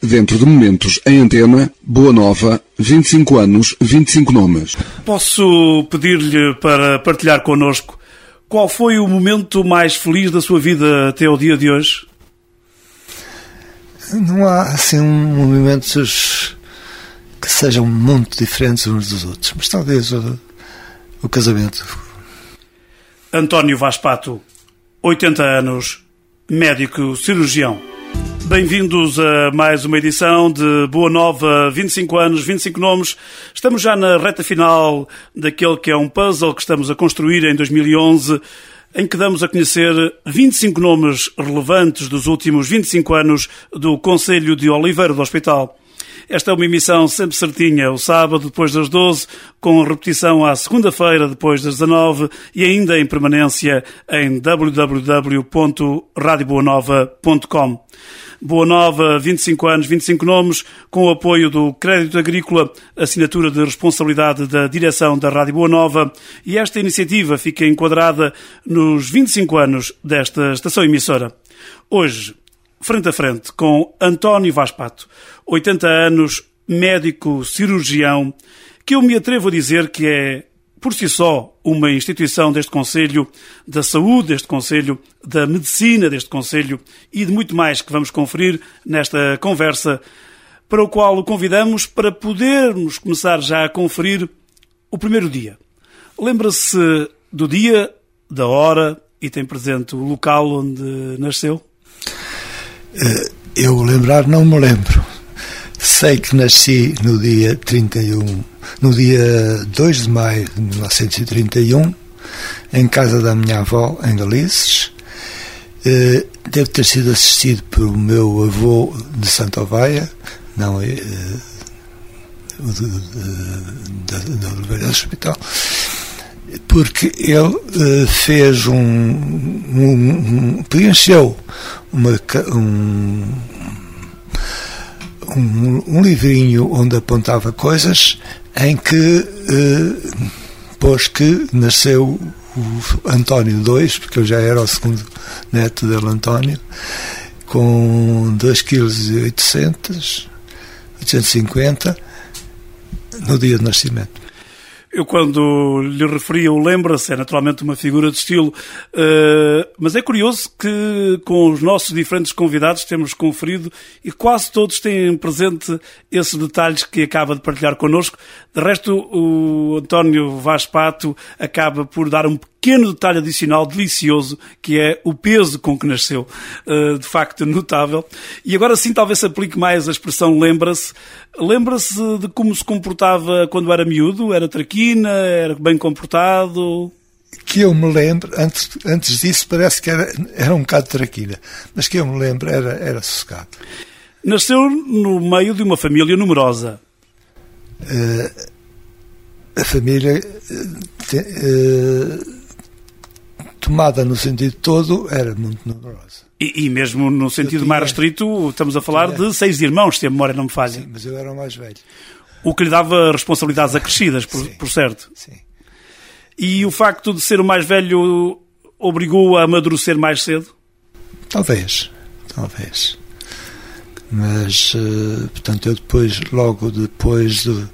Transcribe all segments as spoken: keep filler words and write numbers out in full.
Dentro de momentos em antena, Boa Nova, vinte e cinco anos, vinte e cinco nomes. Posso pedir-lhe para partilhar connosco qual foi o momento mais feliz da sua vida até ao dia de hoje? Não há assim momentos que sejam muito diferentes uns dos outros, mas talvez o, o casamento. António Vaz Pato, oitenta anos, médico cirurgião. Bem-vindos a mais uma edição de Boa Nova, vinte e cinco anos, vinte e cinco nomes. Estamos já na reta final daquele que é um puzzle que estamos a construir em dois mil e onze, em que damos a conhecer vinte e cinco nomes relevantes dos últimos vinte e cinco anos do Concelho de Oliveira do Hospital. Esta é uma emissão sempre certinha, o sábado depois das doze, com repetição à segunda-feira depois das dezanove e ainda em permanência em w w w ponto radio boa nova ponto com. Boa Nova, vinte e cinco anos, vinte e cinco nomes, com o apoio do Crédito Agrícola, assinatura de responsabilidade da direção da Rádio Boa Nova, e esta iniciativa fica enquadrada nos vinte e cinco anos desta estação emissora. Hoje, frente a frente, com António Vaz Pato, oitenta anos, médico cirurgião, que eu me atrevo a dizer que é, por si só, uma instituição deste Concelho, da saúde deste Concelho, da medicina deste Concelho e de muito mais que vamos conferir nesta conversa, para o qual o convidamos para podermos começar já a conferir o primeiro dia. Lembra-se do dia, da hora e tem presente o local onde nasceu? Eu lembrar não me lembro. Sei que nasci no dia trinta e um, no dia dois de maio de mil novecentos e trinta e um, em casa da minha avó, em Galices. Deve ter sido assistido pelo meu avô de Santa Oveia, não é da Oliveira do Hospital, porque ele fez um, um, um preencheu uma, um Um, um livrinho onde apontava coisas em que eh, pôs que nasceu o António dois, porque eu já era o segundo neto dele, António, com dois quilos e oitocentos, oitocentos e cinquenta no dia de nascimento. Eu, quando lhe referia o lembra-se, é naturalmente uma figura de estilo, uh, mas é curioso que com os nossos diferentes convidados temos conferido e quase todos têm presente esses detalhes que acaba de partilhar connosco. De resto, o António Vaz Pato acaba por dar um pequeno detalhe adicional delicioso, que é o peso com que nasceu, uh, de facto notável. E agora sim talvez se aplique mais a expressão lembra-se. Lembra-se de como se comportava quando era miúdo? Era traquina? Era bem comportado? Que eu me lembro, antes, antes disso parece que era, era um bocado traquina, mas que eu me lembro era, era sossegado. Nasceu no meio de uma família numerosa. Uh, a família uh, te, uh, tomada no sentido todo era muito numerosa. E, e mesmo no sentido tinha, mais restrito, estamos a falar tinha, de seis irmãos, se a memória não me falha. Sim, mas eu era o mais velho. O que lhe dava responsabilidades acrescidas, por, por certo. Sim. E o facto de ser o mais velho obrigou-o a amadurecer mais cedo? Talvez, talvez. Mas, uh, portanto, eu depois, logo depois do,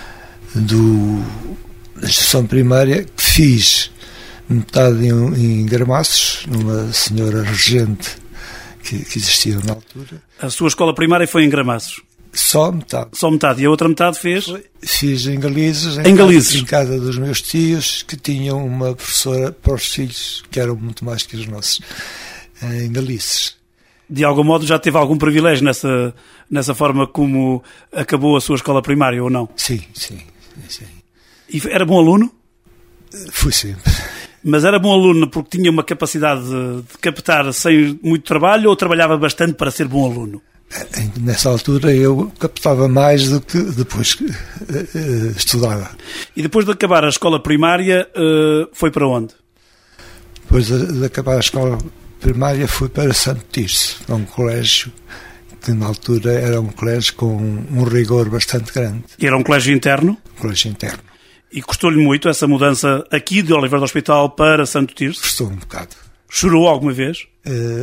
do, da instrução primária, fiz metade em, em Gramaços, numa senhora regente que, que existia na altura. A sua escola primária foi em Gramaços? Só metade. Só metade. E a outra metade fez? Foi, fiz em Galizes, em, em, casa, Galizes. em casa dos meus tios, que tinham uma professora para os filhos, que eram muito mais que os nossos, em Galizes. De algum modo já teve algum privilégio nessa, nessa forma como acabou a sua escola primária, ou não? Sim, sim. sim. E era bom aluno? Fui sempre. Mas era bom aluno porque tinha uma capacidade de, de captar sem muito trabalho ou trabalhava bastante para ser bom aluno? Nessa altura eu captava mais do que depois que uh, uh, estudava. E depois de acabar a escola primária, uh, foi para onde? Depois de, de acabar a escola primária fui para Santo Tirso, um colégio que na altura era um colégio com um rigor bastante grande. E era um colégio interno? Um colégio interno. E custou-lhe muito essa mudança aqui de Oliveira do Hospital para Santo Tirso? Custou um bocado. Chorou alguma vez? Uh,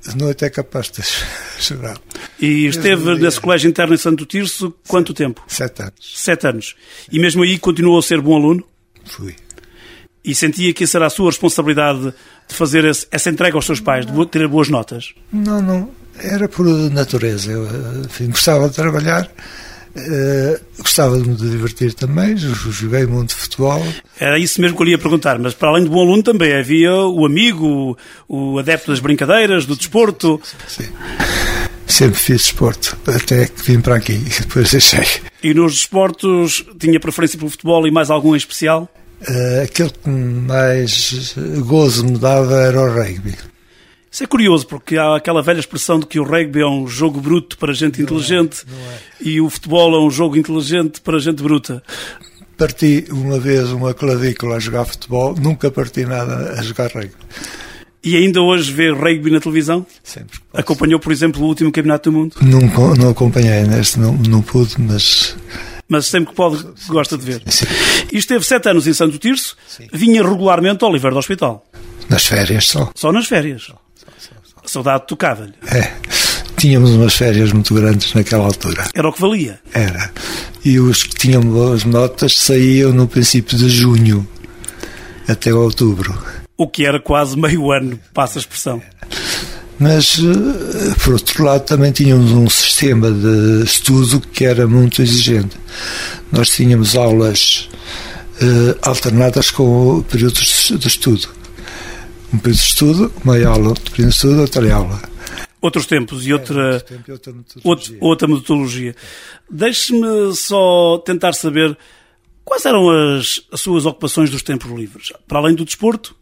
de noite é capaz de chorar. E esteve nesse colégio interno em Santo Tirso quanto Sete, tempo? Sete anos. Sete anos. E mesmo aí continuou a ser bom aluno? Fui. E sentia que isso era a sua responsabilidade de fazer esse, essa entrega aos seus pais, de ter boas notas? Não, não. Era por natureza. Eu enfim, gostava de trabalhar, uh, gostava de me divertir também, joguei muito de futebol. Era isso mesmo que eu lhe ia perguntar, mas para além de bom aluno também havia o amigo, o, o adepto das brincadeiras, do desporto. Sim, sim. Sempre fiz desporto, até que vim para aqui e depois deixei. E nos desportos tinha preferência pelo futebol e mais algum em especial? Uh, aquele que mais gozo me dava era o rugby. Isso é curioso, porque há aquela velha expressão de que o rugby é um jogo bruto para gente não inteligente é, não é. E o futebol é um jogo inteligente para gente bruta. Parti uma vez uma clavícula a jogar futebol, nunca parti nada a jogar rugby. E ainda hoje vê rugby na televisão? Sempre. Acompanhou, por exemplo, o último Campeonato do Mundo? Não, não acompanhei neste, não, não pude, mas... Mas sempre que pode, gosta de ver. Sim. E esteve sete anos em Santo Tirso, sim. Vinha regularmente ao Oliveira do Hospital? Nas férias só. Só nas férias? Só, só, só, só. A saudade tocava-lhe? É. Tínhamos umas férias muito grandes naquela altura. Era o que valia? Era. E os que tinham boas notas saíam no princípio de junho até outubro. O que era quase meio ano, passa a expressão. Mas, por outro lado, também tínhamos um sistema de estudo que era muito exigente. Nós tínhamos aulas uh, alternadas com períodos de estudo. Um período de estudo, uma aula, outro período de estudo, outra aula. Outros tempos e outra, é, tempo e outra metodologia. Outra metodologia. Deixe-me só tentar saber quais eram as, as suas ocupações dos tempos livres. Para além do desporto?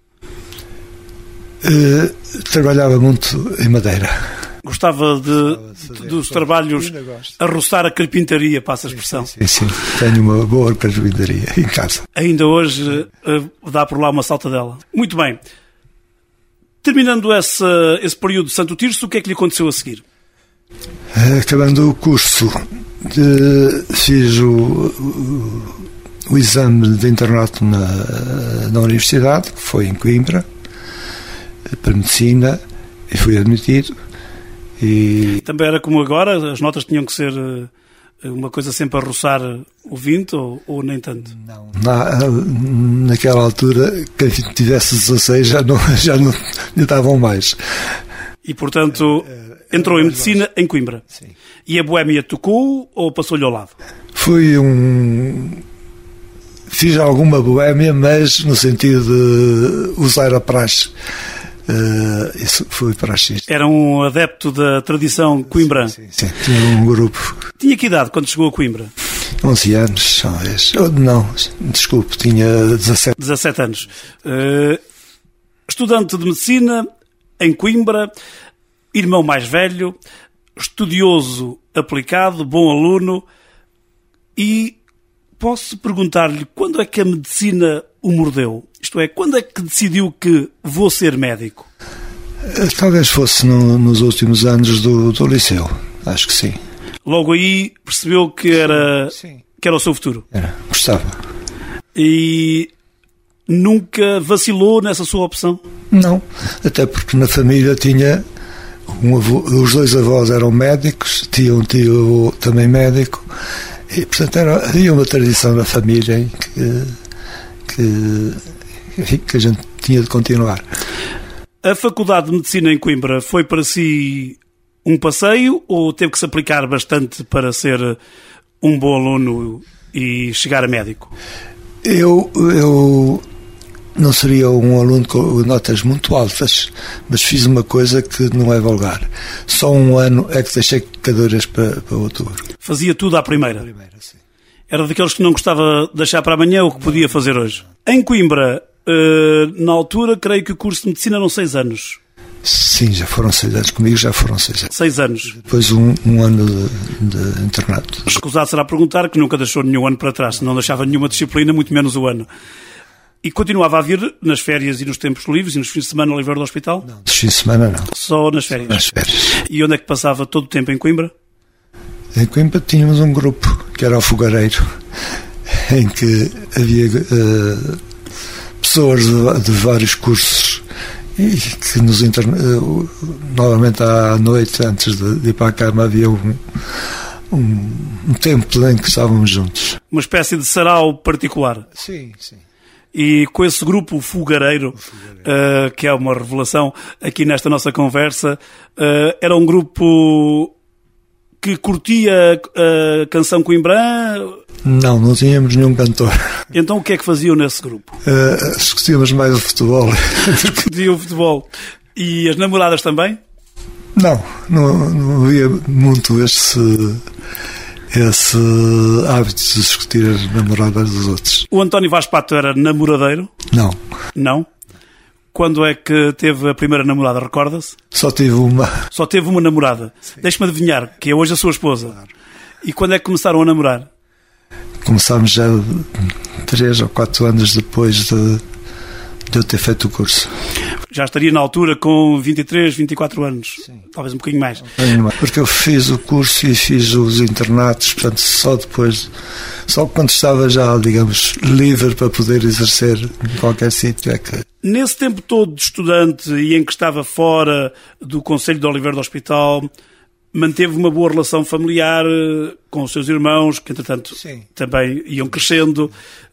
Uh, trabalhava muito em madeira. Gostava de, Gostava de dos trabalhos a roçar a carpintaria, passa a expressão. Sim, sim, sim. Tenho uma boa carpintaria em casa. Ainda hoje uh, dá por lá uma saltadela. Muito bem. Terminando esse, esse período de Santo Tirso, o que é que lhe aconteceu a seguir? Uh, acabando o curso, de, fiz o, o, o exame de internato na, na universidade, que foi em Coimbra, para medicina, e fui admitido. E também era como agora, as notas tinham que ser uma coisa sempre a roçar o vinte ou, ou nem tanto? Não. Na, naquela altura, quem tivesse dezasseis já não, já não lhe davam mais. E portanto entrou em medicina em Coimbra. Sim. E a boémia tocou ou passou-lhe ao lado? Foi um... Fiz alguma boémia, mas no sentido de usar a praxe. Uh, isso foi praxista. Era um adepto da tradição coimbrã? Sim, sim, sim. Tinha um grupo. Tinha que idade quando chegou a Coimbra? onze anos, talvez. Não, desculpe, tinha dezassete. dezassete anos. Uh, estudante de medicina em Coimbra, irmão mais velho, estudioso aplicado, bom aluno. E posso perguntar-lhe quando é que a medicina o mordeu? Isto é, quando é que decidiu que vou ser médico? Talvez fosse no, nos últimos anos do, do liceu, acho que sim. Logo aí percebeu que era, sim. que era o seu futuro? Era, gostava. E nunca vacilou nessa sua opção? Não, até porque na família tinha... Um avô, os dois avós eram médicos, tinha um tio também médico, e portanto era, havia uma tradição na família em que... que que a gente tinha de continuar. A Faculdade de Medicina em Coimbra foi para si um passeio ou teve que se aplicar bastante para ser um bom aluno e chegar a médico? Eu, eu não seria um aluno com notas muito altas, mas fiz uma coisa que não é vulgar. Só um ano é que deixei cadeiras para, para outubro. Fazia tudo à primeira? À primeira, sim. Era daqueles que não gostava de deixar para amanhã o que podia fazer hoje. Em Coimbra, uh, na altura, creio que o curso de medicina eram seis anos. Sim, já foram seis anos. Comigo já foram seis anos. Seis anos. Depois um, um ano de, de internato. Escusado será perguntar que nunca deixou nenhum ano para trás, não deixava nenhuma disciplina, muito menos o ano. E continuava a vir nas férias e nos tempos livres e nos fins de semana ao Oliveira do Hospital? Não, nos fins de semana não. Só nas férias? Nas férias. E onde é que passava todo o tempo em Coimbra? Em Coimbra tínhamos um grupo, que era o Fogareiro, em que havia uh, pessoas de, de vários cursos E que nos interna... Normalmente à noite, antes de ir para a cama, havia um, um, um tempo em que estávamos juntos. Uma espécie de sarau particular. Sim, sim. E com esse grupo, o Fogareiro, o Fogareiro. Uh, que é uma revelação aqui nesta nossa conversa, uh, era um grupo que curtia a canção coimbrã? Não, não tínhamos nenhum cantor. Então o que é que faziam nesse grupo? Uh, discutíamos mais o futebol. Discutiam o futebol. E as namoradas também? Não, não, não havia muito esse, esse hábito de discutir as namoradas dos outros. O António Vaz Pato era namoradeiro? Não. Não? Quando é que teve a primeira namorada, recorda-se? Só tive uma. Só teve uma namorada. Deixe-me adivinhar, que é hoje a sua esposa. Claro. E quando é que começaram a namorar? Começámos já três ou quatro anos depois de, de eu ter feito o curso. Já estaria na altura com vinte e três, vinte e quatro anos. Sim. Talvez um bocadinho mais. Porque eu fiz o curso e fiz os internatos, portanto, só depois, só quando estava já, digamos, livre para poder exercer em qualquer sítio é que... Nesse tempo todo de estudante e em que estava fora do Conselho de Oliveira do Hospital, manteve uma boa relação familiar com os seus irmãos, que entretanto Sim. também iam crescendo,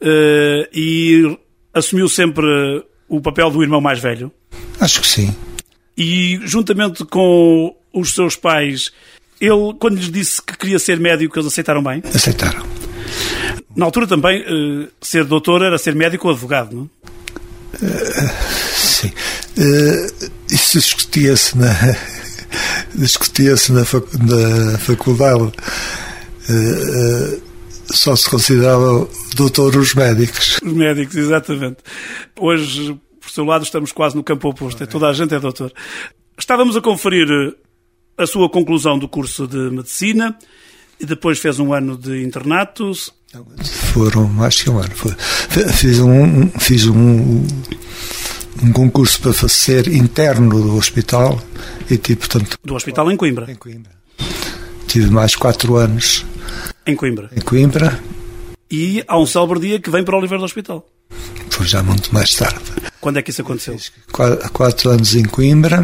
e assumiu sempre o papel do irmão mais velho? Acho que sim. E juntamente com os seus pais, ele, quando lhes disse que queria ser médico, eles aceitaram bem? Aceitaram. Na altura também, ser doutor era ser médico ou advogado, não? Uh, sim. Uh, isso discutia-se na, discutia-se na, fac, na faculdade. Uh, uh, só se considerava doutor os médicos. Os médicos, exatamente. Hoje, por seu lado, estamos quase no campo oposto. Okay. Toda a gente é doutor. Estávamos a conferir a sua conclusão do curso de Medicina e depois fez um ano de internatos. Foram mais que um ano. Foi. Fiz um, fiz um, um concurso para ser interno do hospital e tive, portanto... Do hospital em Coimbra? Em Coimbra. Tive mais quatro anos. Em Coimbra? Em Coimbra. E há um célebre dia que vem para o Oliveira do Hospital? Foi já muito mais tarde. Quando é que isso aconteceu? Fiz quatro, quatro anos em Coimbra,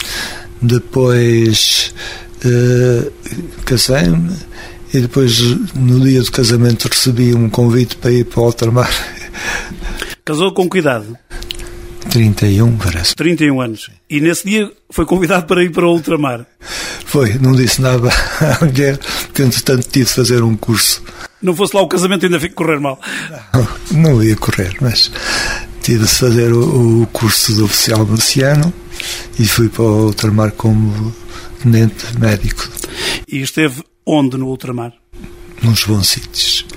depois uh, casei-me e depois no dia do casamento recebi um convite para ir para o Ultramar. Casou com que idade? trinta e um, parece. trinta e um anos. E nesse dia foi convidado para ir para o Ultramar? Foi, não disse nada à mulher, porque entretanto tive de fazer um curso. Não fosse lá o casamento ainda fico correr mal? Não, não ia correr, mas tive de fazer o, o curso de oficial miliciano e fui para o Ultramar como tenente médico. E esteve onde no Ultramar? Nos bons sítios.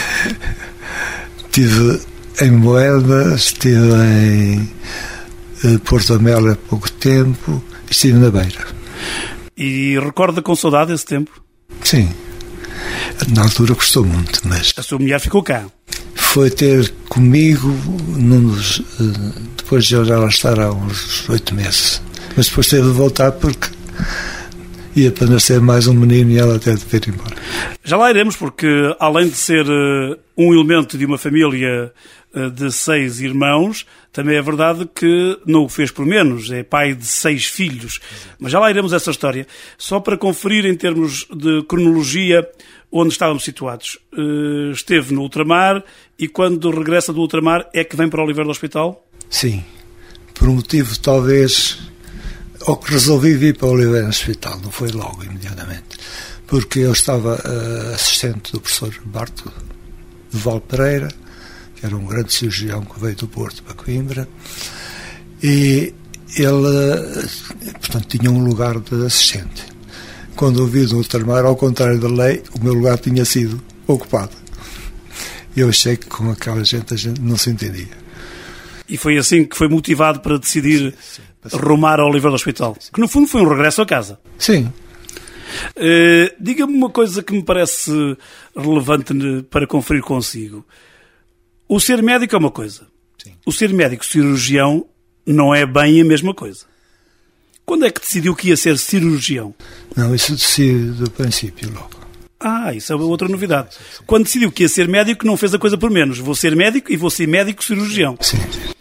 Estive em Moeda, estive em Porto Amélia há pouco tempo, estive na Beira. E recorda com saudade esse tempo? Sim. Na altura gostou muito, mas... A sua mulher ficou cá? Foi ter comigo num dos, depois de eu já lá estar há uns oito meses. Mas depois teve de voltar porque ia para nascer mais um menino e ela teve de vir embora. Já lá iremos, porque além de ser um elemento de uma família de seis irmãos, também é verdade que não o fez por menos, é pai de seis filhos. Mas já lá iremos essa história. Só para conferir em termos de cronologia onde estávamos situados. Esteve no Ultramar e quando regressa do Ultramar é que vem para o Oliveira do Hospital? Sim, por um motivo talvez, ou que resolvi vir para o Oliveira do Hospital, não foi logo, imediatamente, porque eu estava uh, assistente do professor Barto de Val Pereira, que era um grande cirurgião que veio do Porto para Coimbra, e ele, portanto, tinha um lugar de assistente. Quando eu vi no Ultramar, ao contrário da lei, o meu lugar tinha sido ocupado. Eu achei que com aquela gente a gente não se entendia. E foi assim que foi motivado para decidir sim, sim, rumar ao Oliveira do Hospital, sim, sim. Que no fundo foi um regresso a casa. Sim. Uh, diga-me uma coisa que me parece relevante para conferir consigo. O ser médico é uma coisa. Sim. O ser médico cirurgião não é bem a mesma coisa. Quando é que decidiu que ia ser cirurgião? Não, isso decidi do princípio logo. Ah, isso é outra novidade. Sim, sim, sim. Quando decidiu que ia ser médico, não fez a coisa por menos. Vou ser médico e vou ser médico cirurgião. Sim.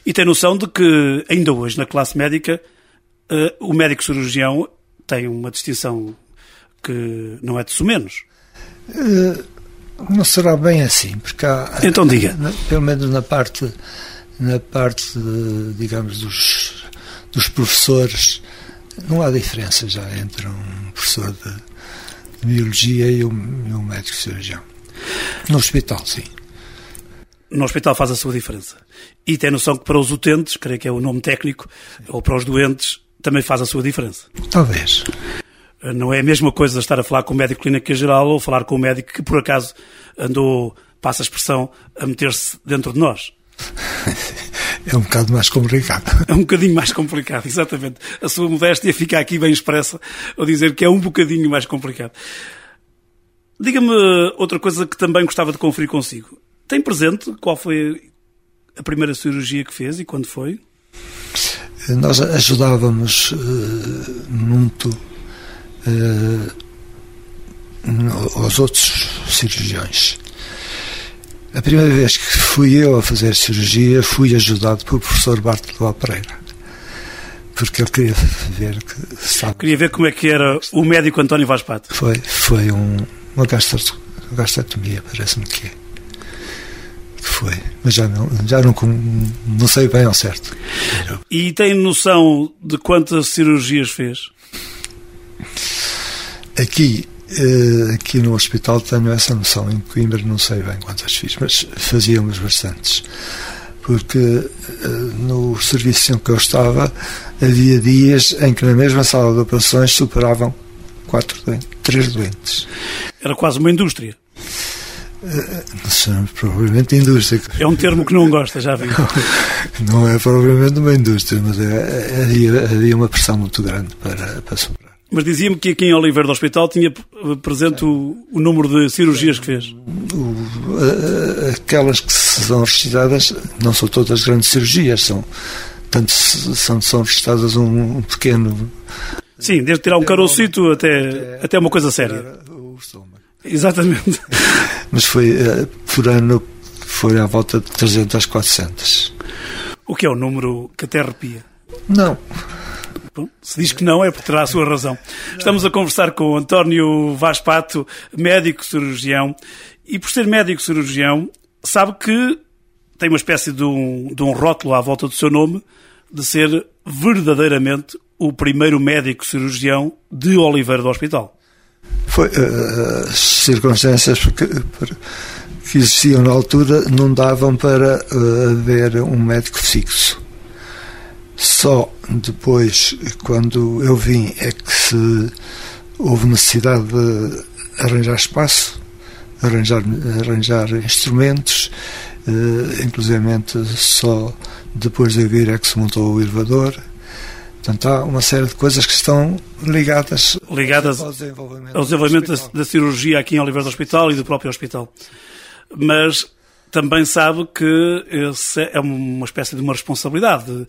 E tem noção de que, ainda hoje, na classe médica, uh, o médico cirurgião tem uma distinção que não é de sumenos. Uh, não será bem assim, porque há... Então diga. Na, pelo menos na parte, na parte de, digamos, dos, dos professores, não há diferença já entre um professor de, de biologia e um, e um médico cirurgião. No hospital, sim. No hospital faz a sua diferença. E tem noção que para os utentes, creio que é o nome técnico, ou para os doentes, também faz a sua diferença. Talvez. Não é a mesma coisa estar a falar com o médico de clínica geral ou falar com o médico que por acaso andou, passa a expressão, a meter-se dentro de nós. É um bocado mais complicado. É um bocadinho mais complicado, exatamente. A sua modéstia fica aqui bem expressa ao dizer que é um bocadinho mais complicado. Diga-me outra coisa que também gostava de conferir consigo. Tem presente qual foi a primeira cirurgia que fez e quando foi? Nós ajudávamos uh, muito uh, aos outros cirurgiões. A primeira vez que fui eu a fazer cirurgia, fui ajudado pelo professor Bartolomeu Pereira, porque ele queria ver que sabe, queria ver como é que era o médico António Vaz Pato. Foi, foi um, uma gastrotomia, parece-me que é. Que foi, mas já não, já não, não sei bem ao certo. E tem noção de quantas cirurgias fez? Aqui, aqui no hospital tenho essa noção. Em Coimbra não sei bem quantas fiz, mas fazíamos bastantes. Porque no serviço em que eu estava havia dias em que na mesma sala de operações superavam quatro doentes, três doentes. Era quase uma indústria. Não chamamos propriamente indústria. É um termo que não gosta, já vi. Não, não é propriamente uma indústria, mas é, havia, havia uma pressão muito grande para, para superar. Mas dizia-me que aqui em Oliveira do Hospital tinha presente o, o número de cirurgias que fez. O, aquelas que são registradas não são todas grandes cirurgias, são, tanto são, são registradas um, um pequeno... Sim, desde tirar um carocito até, até uma coisa séria. O estômago. Exatamente. Mas foi, por ano, foi à volta de trezentas, quatrocentas. O que é um número que até arrepia? Não. Bom, se diz que não é porque terá a sua razão. Estamos a conversar com o António Vaz Pato, médico cirurgião, e por ser médico cirurgião, sabe que tem uma espécie de um, de um rótulo à volta do seu nome, de ser verdadeiramente o primeiro médico cirurgião de Oliveira do Hospital. Foi uh, as circunstâncias que, que existiam na altura não davam para uh, haver um médico fixo. Só depois, quando eu vim, é que se houve necessidade de arranjar espaço, arranjar, arranjar instrumentos, uh, inclusivamente só depois de eu vir é que se montou o elevador. Portanto, há uma série de coisas que estão ligadas, ligadas ao desenvolvimento, ao desenvolvimento da, da cirurgia aqui em Oliveira do Hospital e do próprio hospital. Mas também sabe que essa é uma espécie de uma responsabilidade.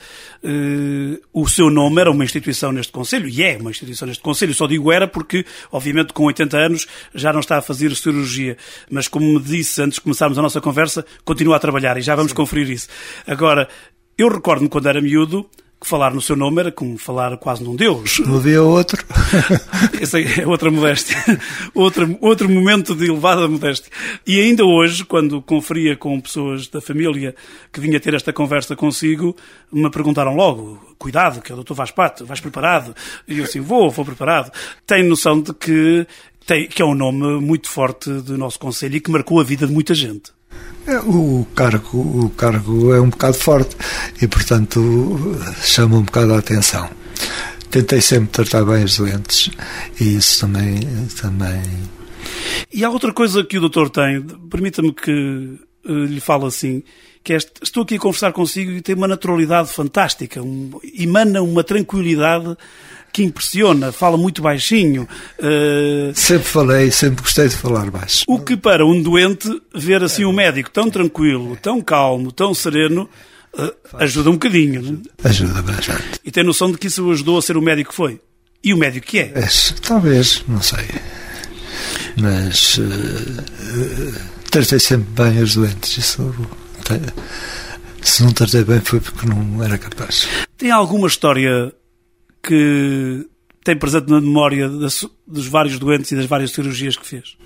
O seu nome era uma instituição neste concelho, e é uma instituição neste concelho. Só digo era porque, obviamente, com oitenta anos já não está a fazer cirurgia. Mas, como me disse antes de começarmos a nossa conversa, continua a trabalhar e já vamos Sim. conferir isso. Agora, eu recordo-me quando era miúdo, que falar no seu nome era como falar quase num Deus. Não havia outro. Esse é outra modéstia. outro, outro momento de elevada modéstia. E ainda hoje, quando conferia com pessoas da família que vinha ter esta conversa consigo, me perguntaram logo, cuidado, que é o doutor Vaz Pato, vais preparado? E eu assim, vou, vou preparado. Tenho noção de que, tem, que é um nome muito forte do nosso concelho e que marcou a vida de muita gente. O cargo, o cargo é um bocado forte e, portanto, chama um bocado a atenção. Tentei sempre tratar bem os doentes e isso também... também... E há outra coisa que o doutor tem, permita-me que uh, lhe fale assim, que é, estou aqui a conversar consigo e tem uma naturalidade fantástica, um, emana uma tranquilidade que impressiona, fala muito baixinho. Uh... Sempre falei, sempre gostei de falar baixo. O que para um doente, ver assim um médico tão tranquilo, tão calmo, tão sereno, uh, ajuda um bocadinho. Ajuda, não? Ajuda bastante. E tem noção de que isso o ajudou a ser o médico que foi? E o médico que é? é talvez, não sei. Mas uh, uh, tratei sempre bem os doentes. Isso Se não tratei bem foi porque não era capaz. Tem alguma história que tem presente na memória das, dos vários doentes e das várias cirurgias que fez?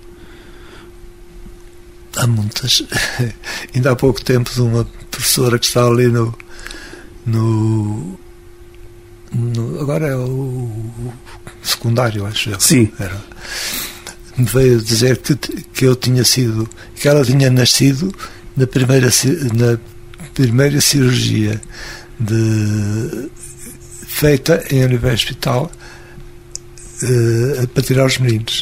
Há muitas. Ainda há pouco tempo de uma professora que está ali no... no, no agora é o secundário, acho eu. Sim. Era, me veio dizer que, que eu tinha sido... que ela tinha nascido na primeira, na primeira cirurgia de, feita em Oliveira Hospital uh, para tirar os meninos.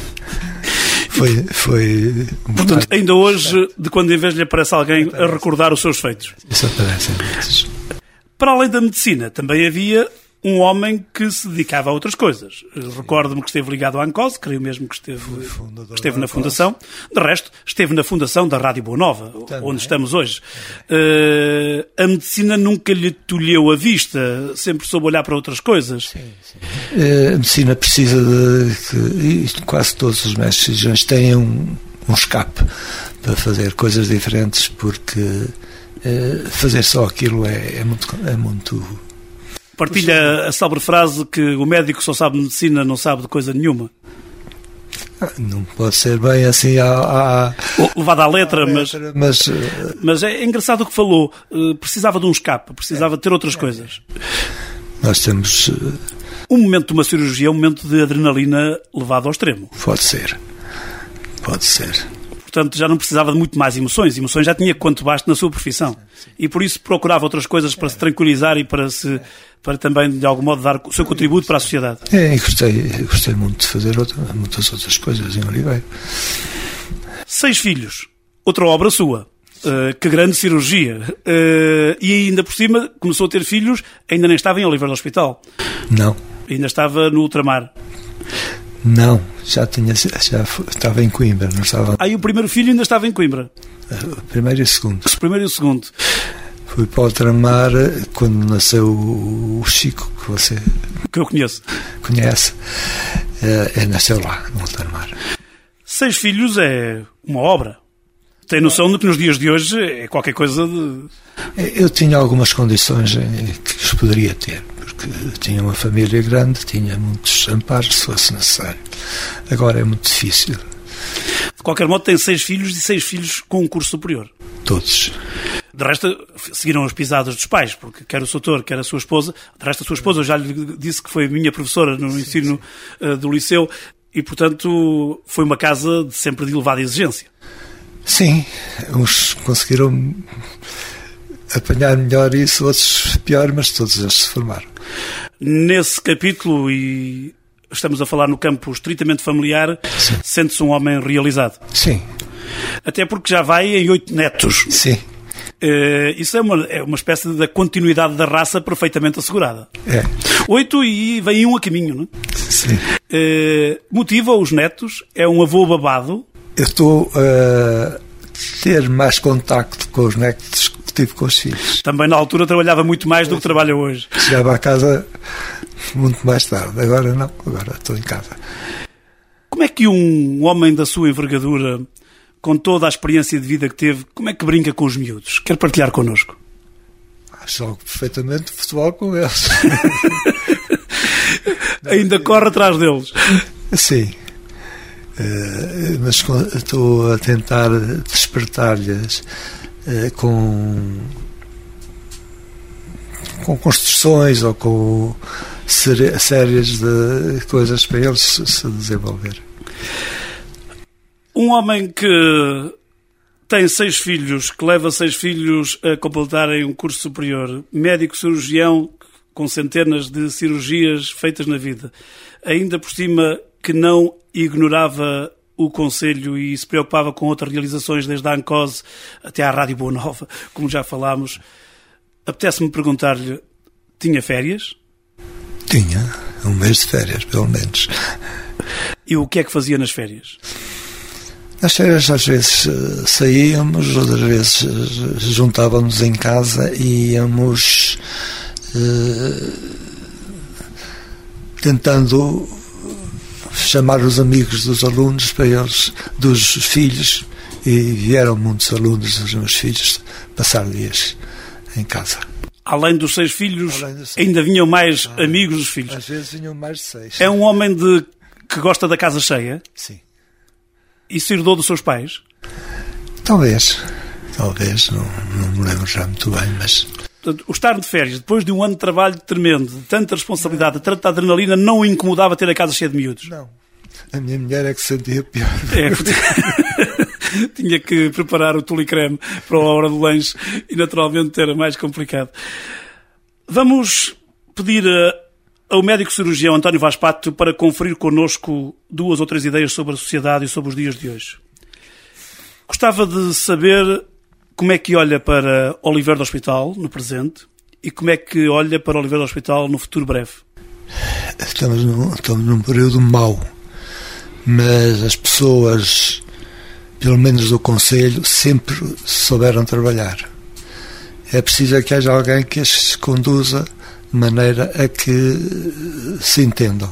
Foi, foi Portanto, ainda hoje, de quando em vez lhe aparece alguém a recordar os seus feitos. Isso aparece muitos. Para além da medicina, também havia um homem que se dedicava a outras coisas. Recordo-me que esteve ligado à ANCOS, creio mesmo que esteve, que esteve na fundação. De resto, esteve na fundação da Rádio Boa Nova, também, onde estamos hoje. Uh, a medicina nunca lhe tolheu a vista, sempre soube olhar para outras coisas. Sim, sim. Uh, a medicina precisa de que, e quase todos os mestres cirurgiões têm um, um escape para fazer coisas diferentes, porque uh, fazer só aquilo é, é muito... É muito Partilha a célebre frase que o médico só sabe de medicina, não sabe de coisa nenhuma. Não pode ser bem assim à... à levado à letra, à mas, letra mas, uh... mas é engraçado o que falou. Uh, precisava de um escape, precisava de ter outras coisas. Nós temos... Uh... Um momento de uma cirurgia é um momento de adrenalina levado ao extremo. Pode ser. Pode ser. Portanto, já não precisava de muito mais emoções. Emoções já tinha quanto basta na sua profissão. E por isso procurava outras coisas para se tranquilizar e para, se, para também, de algum modo, dar o seu contributo para a sociedade. É, gostei, gostei muito de fazer outra, muitas outras coisas em Oliveira. Seis filhos. Outra obra sua. Uh, que grande cirurgia. Uh, e ainda por cima, começou a ter filhos, ainda nem estava em Oliveira do Hospital. Não. Ainda estava no ultramar. Não, já tinha, já estava em Coimbra, não estava... Aí o primeiro filho ainda estava em Coimbra? O primeiro e o segundo. O primeiro e o segundo. Fui para o ultramar quando nasceu o Chico, que você... Que eu conheço. Conhece. É, é, nasceu lá, no ultramar. Seis filhos é uma obra. Tem noção de que nos dias de hoje é qualquer coisa de... Eu tinha algumas condições que os poderia ter. Porque tinha uma família grande, tinha muitos amparos, se fosse necessário. Agora é muito difícil. De qualquer modo, tem seis filhos e seis filhos com um curso superior. Todos. De resto, seguiram as pisadas dos pais, porque quer o doutor, quer a sua esposa. De resto, a sua esposa, eu já lhe disse que foi minha professora no sim, ensino sim. do liceu e, portanto, foi uma casa de, sempre de elevada exigência. Sim, uns conseguiram apanhar melhor isso, outros pior, mas todos eles se formaram. Nesse capítulo, e estamos a falar no campo estritamente familiar, sente-se um homem realizado. Sim. Até porque já vai em oito netos. Sim. Uh, isso é uma, é uma espécie da continuidade da raça perfeitamente assegurada. É. Oito e vem um a caminho, não é? Sim. Uh, motiva os netos, é um avô babado. Eu estou a ter mais contacto com os netos que tive com os filhos. Também na altura trabalhava muito mais do que trabalha hoje. Chegava à casa muito mais tarde. Agora não, agora estou em casa. Como é que um homem da sua envergadura, com toda a experiência de vida que teve, como é que brinca com os miúdos? Quer partilhar connosco? Jogo perfeitamente futebol com eles. Ainda corre atrás deles? Sim. Uh, mas estou a tentar despertar-lhes uh, com, com construções ou com séries de coisas para eles se desenvolver. Um homem que tem seis filhos, que leva seis filhos a completarem um curso superior, médico cirurgião com centenas de cirurgias feitas na vida, ainda por cima que não ignorava o Conselho e se preocupava com outras realizações, desde a ANCOS até à Rádio Boa Nova, como já falámos. Apetece-me perguntar-lhe, tinha férias? Tinha, um mês de férias, pelo menos. E o que é que fazia nas férias? Nas férias, às vezes, saíamos, outras vezes juntávamos em casa e íamos uh, tentando chamar os amigos dos alunos para eles, dos filhos, e vieram muitos alunos dos meus filhos passar dias em casa. Além dos seis filhos, dos seis. ainda vinham mais Ah, amigos dos filhos. Às vezes vinham mais de seis. É um homem de, que gosta da casa cheia? Sim. Isso herdou dos seus pais? Talvez. Talvez, não, não me lembro já muito bem, mas... Portanto, o estar de férias, depois de um ano de trabalho tremendo, de tanta responsabilidade, de tanta adrenalina, não o incomodava ter a casa cheia de miúdos? Não. A minha mulher é que se sentia pior. É, tinha que preparar o tulicreme para a hora do lanche e naturalmente era mais complicado. Vamos pedir a, ao médico cirurgião António Vaz Pato para conferir connosco duas ou três ideias sobre a sociedade e sobre os dias de hoje. Gostava de saber como é que olha para Oliveira do Hospital no presente e como é que olha para Oliveira do Hospital no futuro breve. Estamos num, estamos num período mau, mas as pessoas, pelo menos do Conselho, sempre souberam trabalhar. É preciso que haja alguém que as conduza de maneira a que se entendam.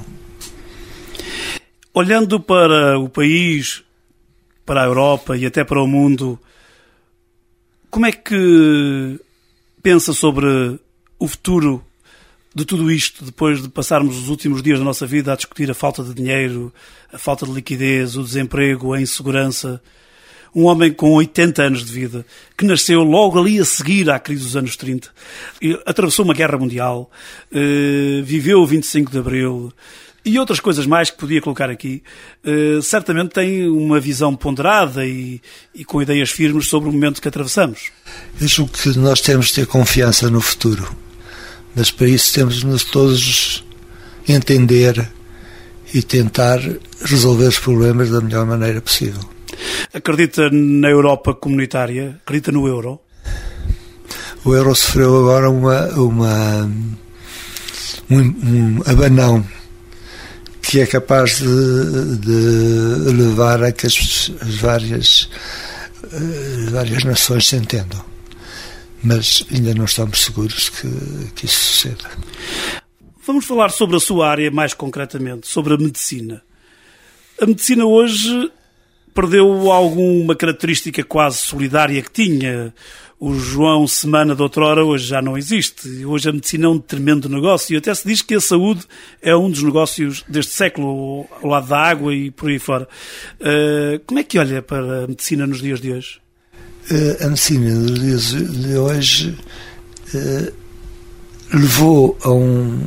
Olhando para o país, para a Europa e até para o mundo, como é que pensa sobre o futuro de tudo isto, depois de passarmos os últimos dias da nossa vida a discutir a falta de dinheiro, a falta de liquidez, o desemprego, a insegurança? Um homem com oitenta anos de vida, que nasceu logo ali a seguir à crise dos anos trinta, atravessou uma guerra mundial, viveu o vinte e cinco de Abril e outras coisas mais que podia colocar aqui, certamente tem uma visão ponderada e, e com ideias firmes sobre o momento que atravessamos. Eu julgo que nós temos de ter confiança no futuro, mas para isso temos de nos todos entender e tentar resolver os problemas da melhor maneira possível. Acredita na Europa comunitária? Acredita no euro? O euro sofreu agora uma, uma, um, um abanão que é capaz de, de levar a que as, as várias, as várias nações se entendam. Mas ainda não estamos seguros que, que isso suceda. Vamos falar sobre a sua área mais concretamente, sobre a medicina. A medicina hoje perdeu alguma característica quase solidária que tinha. O João Semana de outrora hoje já não existe. Hoje a medicina é um tremendo negócio e até se diz que a saúde é um dos negócios deste século, ao lado da água e por aí fora. Uh, como é que olha para a medicina nos dias de hoje? Uh, a medicina nos dias de hoje uh, levou a um...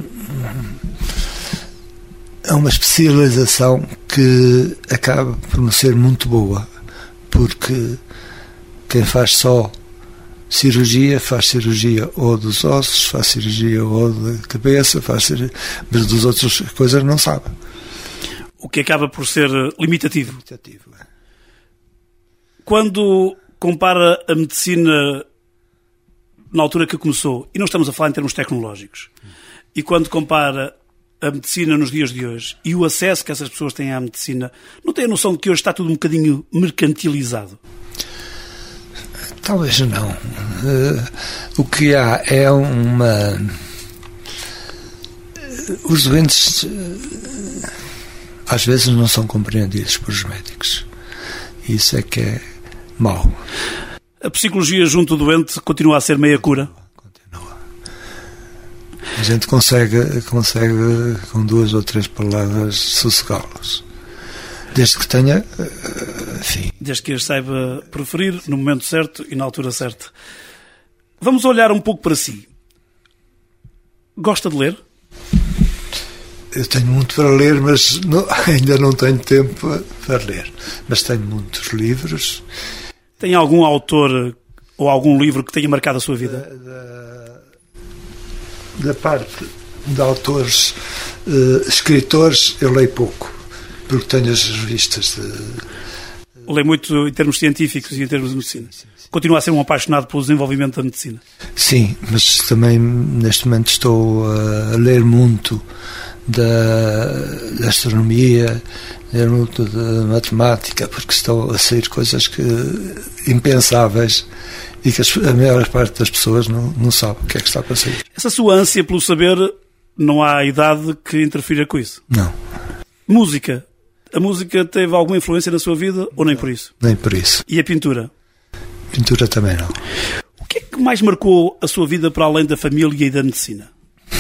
é uma especialização que acaba por não ser muito boa, porque quem faz só cirurgia, faz cirurgia ou dos ossos, faz cirurgia ou da cabeça, faz cirurgia, mas das outras coisas não sabe. O que acaba por ser limitativo. Limitativo, é. Quando compara a medicina na altura que começou, e não estamos a falar em termos tecnológicos, e quando compara a medicina nos dias de hoje e o acesso que essas pessoas têm à medicina, não tem a noção de que hoje está tudo um bocadinho mercantilizado? Talvez não. Uh, o que há é uma... Os doentes uh, às vezes não são compreendidos por os médicos. Isso é que é mau. A psicologia junto do doente continua a ser meia cura? Continua. A gente consegue, consegue com duas ou três palavras sossegá-los. Desde que tenha, enfim... Desde que as saiba preferir no momento certo e na altura certa. Vamos olhar um pouco para si. Gosta de ler? Eu tenho muito para ler, mas não, ainda não tenho tempo para ler. Mas tenho muitos livros. Tem algum autor ou algum livro que tenha marcado a sua vida? Da, da, da parte de autores, uh, escritores, eu leio pouco, porque tenho as revistas de... Lê muito em termos científicos e em termos de medicina. Continua a ser um apaixonado pelo desenvolvimento da medicina. Sim, mas também neste momento estou a ler muito da, da astronomia, ler muito da matemática, porque estão a sair coisas que, impensáveis e que a maior parte das pessoas não, não sabe o que é que está a sair. Essa sua ânsia pelo saber, não há idade que interfira com isso? Não. Música. A música teve alguma influência na sua vida ou nem por isso? Nem por isso. E a pintura? Pintura também não. O que é que mais marcou a sua vida para além da família e da medicina?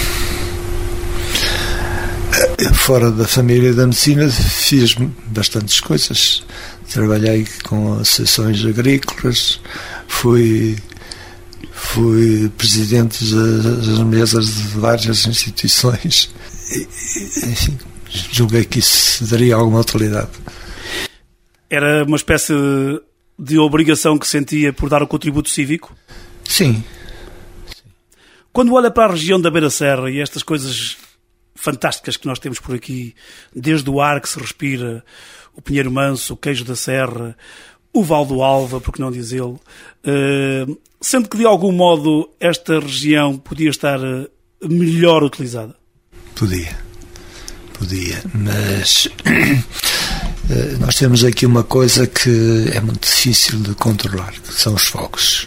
Fora da família e da medicina fiz bastantes coisas. Trabalhei com associações agrícolas, fui, fui presidente das mesas de várias instituições. E, enfim, julguei que isso daria alguma utilidade. Era uma espécie de obrigação que sentia por dar o contributo cívico? Sim. Quando olha para a região da Beira Serra e estas coisas fantásticas que nós temos por aqui, desde o ar que se respira, o Pinheiro Manso, o Queijo da Serra, o Val do Alva, por que não dizê-lo, uh, sendo que de algum modo esta região podia estar melhor utilizada? Podia, podia, mas nós temos aqui uma coisa que é muito difícil de controlar, que são os fogos.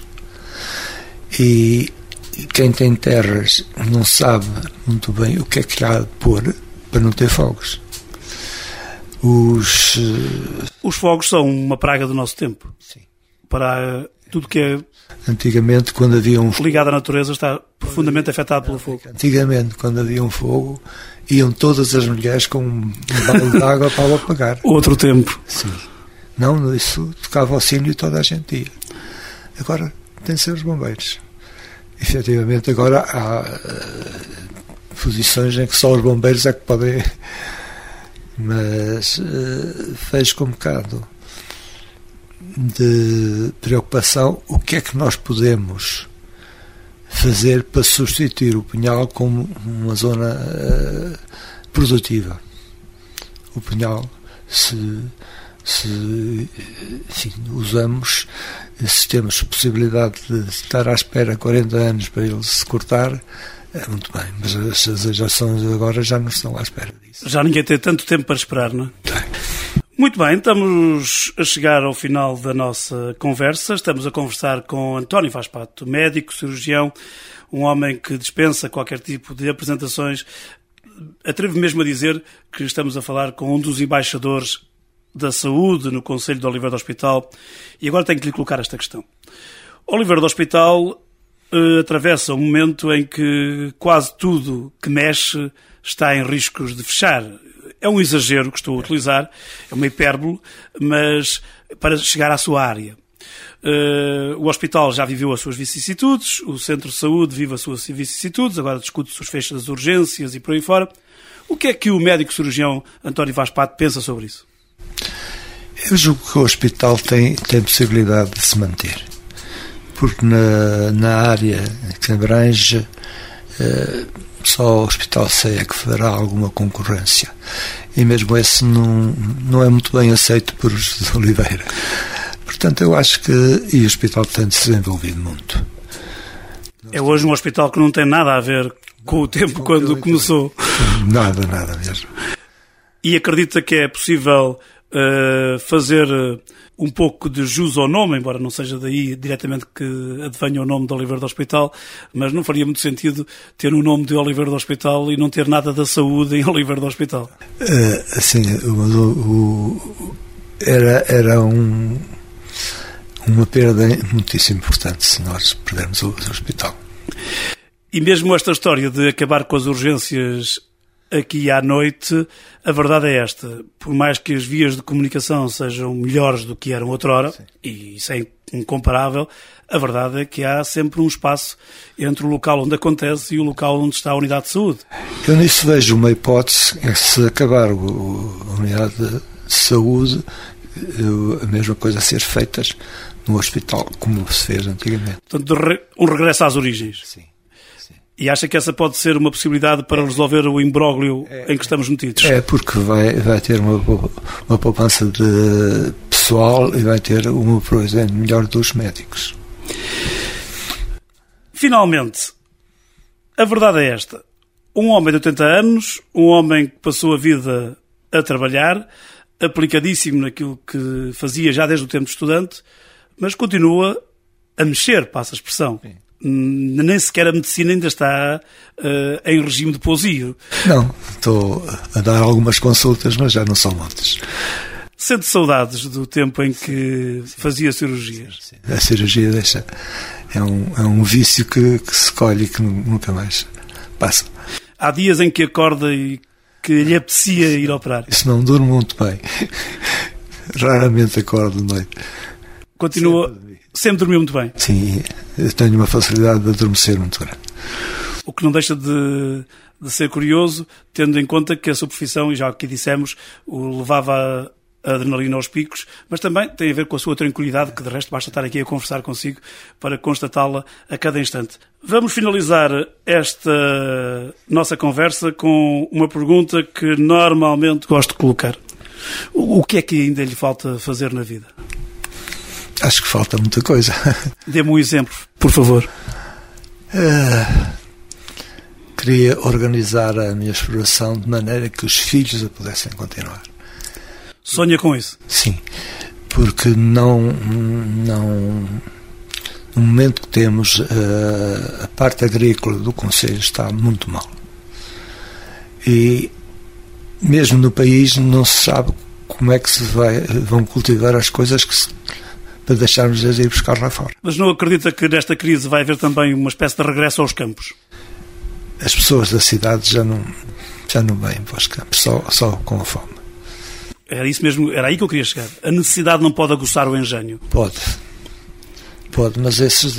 E quem tem terras não sabe muito bem o que é que há de pôr para não ter fogos. Os, Os fogos são uma praga do nosso tempo. Sim. Para tudo que é antigamente, quando havia um ligado à natureza, está profundamente afetado pelo fogo. Antigamente, quando havia um fogo, iam todas as mulheres com um balde de água para o apagar. Outro tempo. Sim. Não, isso tocava ao sino e toda a gente ia. Agora tem de ser os bombeiros. Efetivamente, agora há uh, posições em que só os bombeiros é que podem... Mas uh, vejo com um bocado de preocupação o que é que nós podemos fazer para substituir o Pinhal como uma zona uh, produtiva. O Pinhal, se, se enfim, usamos, se temos possibilidade de estar à espera quarenta anos para ele se cortar, é muito bem, mas as gerações agora já não estão à espera disso. Já ninguém tem tanto tempo para esperar, não é? Tem. Muito bem, estamos a chegar ao final da nossa conversa. Estamos a conversar com António Vaz Pato, médico, cirurgião, um homem que dispensa qualquer tipo de apresentações. Atrevo mesmo a dizer que estamos a falar com um dos embaixadores da saúde no Conselho de Oliveira do Hospital. E agora tenho que lhe colocar esta questão. Oliveira do Hospital uh, atravessa um momento em que quase tudo que mexe está em riscos de fechar. É um exagero que estou a utilizar, é uma hipérbole, mas para chegar à sua área. Uh, o hospital já viveu as suas vicissitudes, o centro de saúde vive as suas vicissitudes, agora discute-se os fechos das urgências e por aí fora. O que é que o médico cirurgião António Vaz Pato pensa sobre isso? Eu julgo que o hospital tem, tem possibilidade de se manter, porque na, na área que abrange, uh, só o Hospital C E é que fará alguma concorrência. E mesmo esse não, não é muito bem aceito por os de Oliveira. Portanto, eu acho que e o hospital tem de se desenvolver muito. É hoje um hospital que não tem nada a ver com o tempo com quando começou. Nada, nada mesmo. E acredita que é possível uh, fazer um pouco de jus ao nome, embora não seja daí diretamente que advenha o nome de Oliveira do Hospital, mas não faria muito sentido ter o nome de Oliveira do Hospital e não ter nada da saúde em Oliveira do Hospital. Uh, assim, o, o, era, era um, uma perda muitíssimo importante se nós perdermos o, o hospital. E mesmo esta história de acabar com as urgências aqui à noite, a verdade é esta. Por mais que as vias de comunicação sejam melhores do que eram outrora, sim, e isso é incomparável, a verdade é que há sempre um espaço entre o local onde acontece e o local onde está a unidade de saúde. Eu nisso vejo uma hipótese, é se acabar o, a unidade de saúde, a mesma coisa a ser feita no hospital, como se fez antigamente. Portanto, um regresso às origens. Sim. E acha que essa pode ser uma possibilidade para resolver o imbróglio é, em que estamos metidos? É, porque vai, vai ter uma, uma poupança de pessoal e vai ter uma provisão melhor dos médicos. Finalmente, a verdade é esta. Um homem de oitenta anos, um homem que passou a vida a trabalhar, aplicadíssimo naquilo que fazia já desde o tempo de estudante, mas continua a mexer, passa a expressão. Sim. Nem sequer a medicina ainda está uh, em regime de pousio. Não, estou a dar algumas consultas, mas já não são muitas. Sente saudades do tempo em que fazia cirurgias? Sim, sim. A cirurgia deixa... É um, é um vício que, que se colhe e que nunca mais passa. Há dias em que acorda e que lhe apetecia ir operar? Isso não durmo muito bem. Raramente acordo de noite. Continua... Sempre, sempre dormiu muito bem? Sim, eu tenho uma facilidade de adormecer muito grande. O que não deixa de, de ser curioso, tendo em conta que a sua profissão, e já aqui dissemos, o levava a adrenalina aos picos, mas também tem a ver com a sua tranquilidade, que de resto basta estar aqui a conversar consigo para constatá-la a cada instante. Vamos finalizar esta nossa conversa com uma pergunta que normalmente gosto de colocar. O que é que ainda lhe falta fazer na vida? Acho que falta muita coisa. Dê-me um exemplo, por favor. Uh, queria organizar a minha exploração de maneira que os filhos a pudessem continuar. Sonha com isso? Sim, porque não, não no momento que temos uh, a parte agrícola do concelho está muito mal. E mesmo no país não se sabe como é que se vai, vão cultivar as coisas que se, para deixarmos de ir buscar lá fora. Mas não acredita que nesta crise vai haver também uma espécie de regresso aos campos? As pessoas da cidade já não, já não vêm para os campos, só, só com a fome. Era isso mesmo, era aí que eu queria chegar. A necessidade não pode aguçar o engenho? Pode. Pode, mas esses...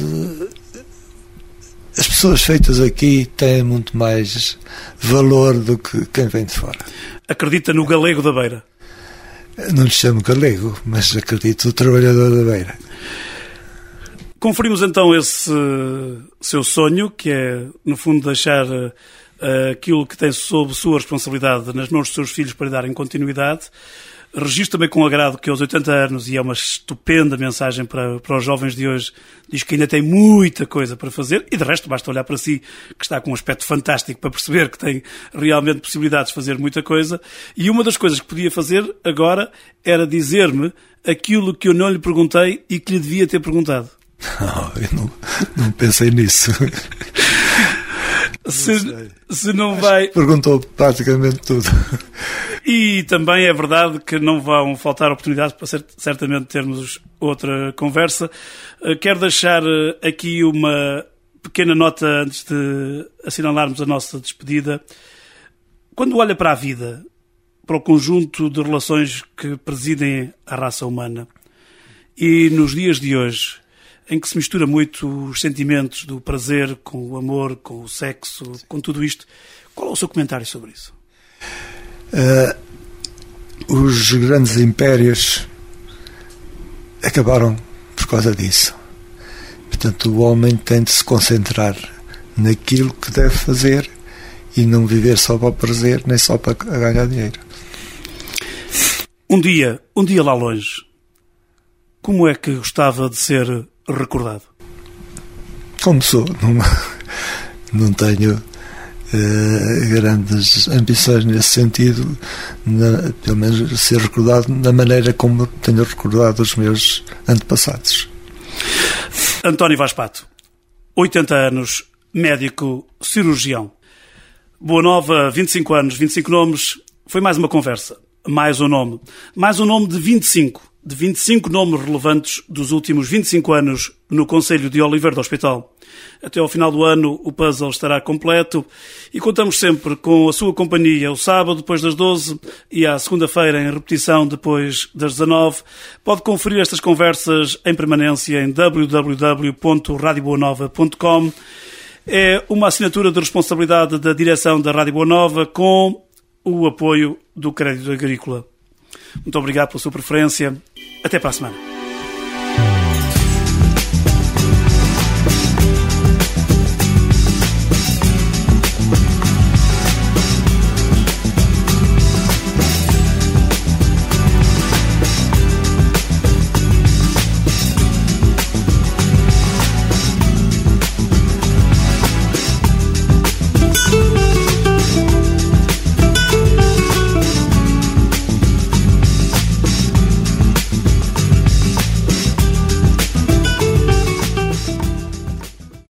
As pessoas feitas aqui têm muito mais valor do que quem vem de fora. Acredita no galego da beira? Não lhe chamo galego, mas acredito no trabalhador da beira. Conferimos então esse seu sonho, que é, no fundo, deixar uh, aquilo que tem sob sua responsabilidade nas mãos dos seus filhos para lhe darem continuidade. Registro também com agrado que aos oitenta anos, e é uma estupenda mensagem para, para os jovens de hoje, diz que ainda tem muita coisa para fazer, e de resto basta olhar para si, que está com um aspecto fantástico, para perceber que tem realmente possibilidades de fazer muita coisa. E uma das coisas que podia fazer agora era dizer-me aquilo que eu não lhe perguntei e que lhe devia ter perguntado. Não, eu não, não pensei nisso. Se, se não vai... Perguntou praticamente tudo. E também é verdade que não vão faltar oportunidades para certamente termos outra conversa. Quero deixar aqui uma pequena nota antes de assinalarmos a nossa despedida. Quando olha para a vida, para o conjunto de relações que presidem a raça humana, e nos dias de hoje, em que se mistura muito os sentimentos do prazer com o amor, com o sexo, com tudo isto, qual é o seu comentário sobre isso? Uh, os grandes impérios acabaram por causa disso. Portanto, o homem tem de se concentrar naquilo que deve fazer e não viver só para o prazer, nem só para ganhar dinheiro. Um dia, um dia lá longe, como é que gostava de ser recordado? Como sou, não, não tenho uh, grandes ambições nesse sentido, na, pelo menos ser recordado da maneira como tenho recordado os meus antepassados. António Vaz Pato, oitenta anos, médico, cirurgião. Boa Nova, vinte e cinco anos, vinte e cinco nomes, foi mais uma conversa, mais um nome, mais um nome de vinte e cinco. De vinte e cinco nomes relevantes dos últimos vinte e cinco anos no Concelho de Oliveira do Hospital. Até ao final do ano o puzzle estará completo e contamos sempre com a sua companhia o sábado depois das doze e à segunda-feira em repetição depois das dezanove. Pode conferir estas conversas em permanência em w w w ponto radio boa nova ponto com. É uma assinatura de responsabilidade da direção da Rádio Boa Nova com o apoio do Crédito Agrícola. Muito obrigado pela sua preferência. Até para a semana.